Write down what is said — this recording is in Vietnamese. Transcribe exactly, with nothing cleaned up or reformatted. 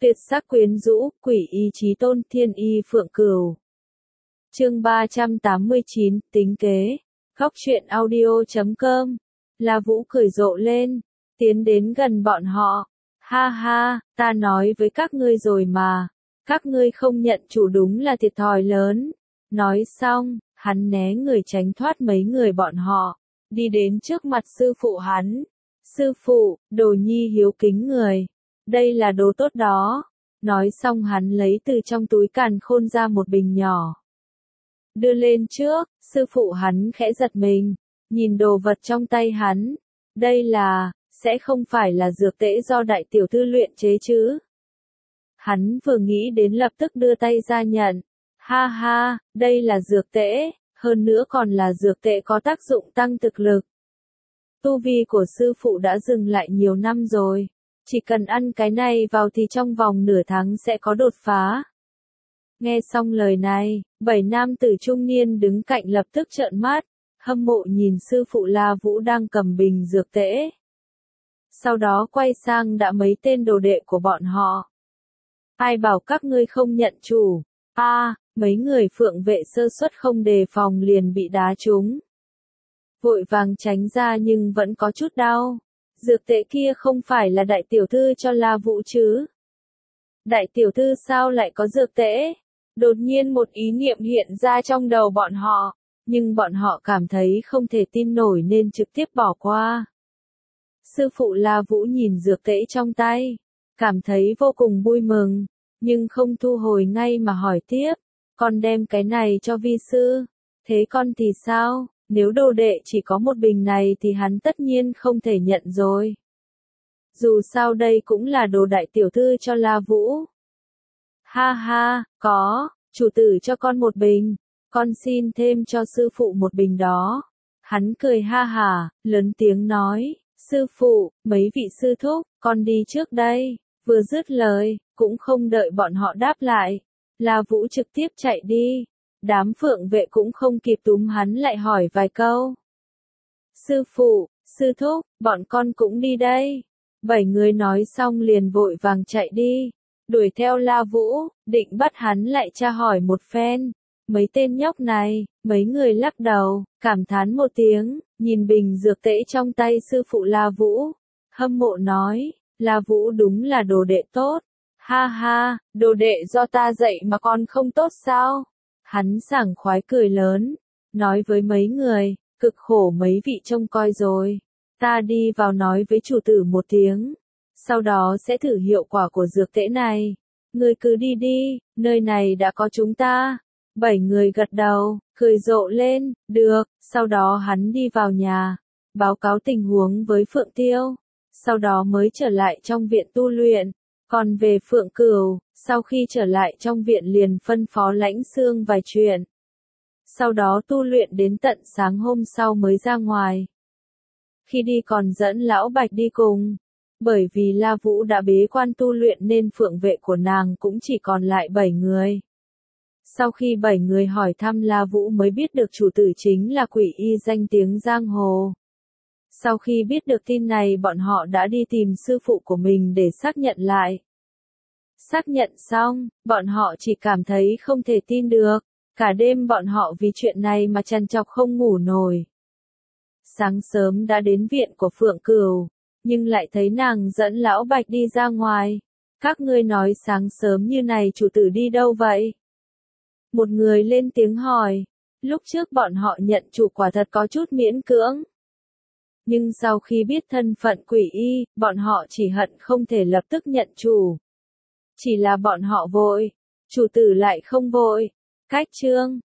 Tuyệt sắc quyến rũ, quỷ y chí tôn, thiên y phượng cửu. Chương ba trăm tám mươi chín, tính kế. Góc truyện audio chấm com. La Vũ cười rộ lên, tiến đến gần bọn họ. Ha ha, ta nói với các ngươi rồi mà, các ngươi không nhận chủ đúng là thiệt thòi lớn. Nói xong, hắn né người tránh thoát mấy người bọn họ, đi đến trước mặt sư phụ hắn. Sư phụ, đồ nhi hiếu kính người, đây là đồ tốt đó. Nói xong hắn lấy từ trong túi càn khôn ra một bình nhỏ, đưa lên trước. Sư phụ hắn khẽ giật mình, nhìn đồ vật trong tay hắn. Đây là, sẽ không phải là dược tễ do đại tiểu thư luyện chế chứ? Hắn vừa nghĩ đến lập tức đưa tay ra nhận. Ha ha, đây là dược tễ, hơn nữa còn là dược tễ có tác dụng tăng thực lực. Tu vi của sư phụ đã dừng lại nhiều năm rồi, chỉ cần ăn cái này vào thì trong vòng nửa tháng sẽ có đột phá. Nghe xong lời này, bảy nam tử trung niên đứng cạnh lập tức trợn mắt, hâm mộ nhìn sư phụ La Vũ đang cầm bình dược tễ. Sau đó quay sang đã mấy tên đồ đệ của bọn họ. Ai bảo các ngươi không nhận chủ? A, à, mấy người phượng vệ sơ suất không đề phòng liền bị đá trúng. Vội vàng tránh ra nhưng vẫn có chút đau. Dược tễ kia không phải là đại tiểu thư cho La Vũ chứ? Đại tiểu thư sao lại có dược tễ? Đột nhiên một ý niệm hiện ra trong đầu bọn họ, nhưng bọn họ cảm thấy không thể tin nổi nên trực tiếp bỏ qua. Sư phụ La Vũ nhìn dược tễ trong tay, cảm thấy vô cùng vui mừng, nhưng không thu hồi ngay mà hỏi tiếp, con đem cái này cho vi sư, thế con thì sao? Nếu đồ đệ chỉ có một bình này thì hắn tất nhiên không thể nhận rồi. Dù sao đây cũng là đồ đại tiểu thư cho La Vũ. Ha ha, có, chủ tử cho con một bình, con xin thêm cho sư phụ một bình đó. Hắn cười ha hả, lớn tiếng nói, sư phụ, mấy vị sư thúc, con đi trước đây. Vừa dứt lời, cũng không đợi bọn họ đáp lại, La Vũ trực tiếp chạy đi. Đám phượng vệ cũng không kịp túm hắn lại hỏi vài câu. Sư phụ, sư thúc, bọn con cũng đi đây. Bảy người nói xong liền vội vàng chạy đi, đuổi theo La Vũ, định bắt hắn lại tra hỏi một phen. Mấy tên nhóc này, mấy người lắc đầu, cảm thán một tiếng, nhìn bình dược tễ trong tay sư phụ La Vũ. Hâm mộ nói, La Vũ đúng là đồ đệ tốt. Ha ha, đồ đệ do ta dạy mà con không tốt sao? Hắn sảng khoái cười lớn, nói với mấy người, cực khổ mấy vị trông coi rồi. Ta đi vào nói với chủ tử một tiếng, sau đó sẽ thử hiệu quả của dược tễ này. Người cứ đi đi, nơi này đã có chúng ta. Bảy người gật đầu, cười rộ lên, được. Sau đó hắn đi vào nhà, báo cáo tình huống với Phượng Tiêu, sau đó mới trở lại trong viện tu luyện. Còn về Phượng Cửu, sau khi trở lại trong viện liền phân phó Lãnh Xương vài chuyện. Sau đó tu luyện đến tận sáng hôm sau mới ra ngoài. Khi đi còn dẫn Lão Bạch đi cùng. Bởi vì La Vũ đã bế quan tu luyện nên phượng vệ của nàng cũng chỉ còn lại bảy người. Sau khi bảy người hỏi thăm La Vũ mới biết được chủ tử chính là quỷ y danh tiếng giang hồ. Sau khi biết được tin này bọn họ đã đi tìm sư phụ của mình để xác nhận lại. Xác nhận xong, bọn họ chỉ cảm thấy không thể tin được. Cả đêm bọn họ vì chuyện này mà trằn trọc không ngủ nổi. Sáng sớm đã đến viện của Phượng Cửu, nhưng lại thấy nàng dẫn Lão Bạch đi ra ngoài. Các ngươi nói sáng sớm như này chủ tử đi đâu vậy? Một người lên tiếng hỏi. Lúc trước bọn họ nhận chủ quả thật có chút miễn cưỡng. Nhưng sau khi biết thân phận quỷ y, bọn họ chỉ hận không thể lập tức nhận chủ. Chỉ là bọn họ vội, chủ tử lại không vội. Cách chương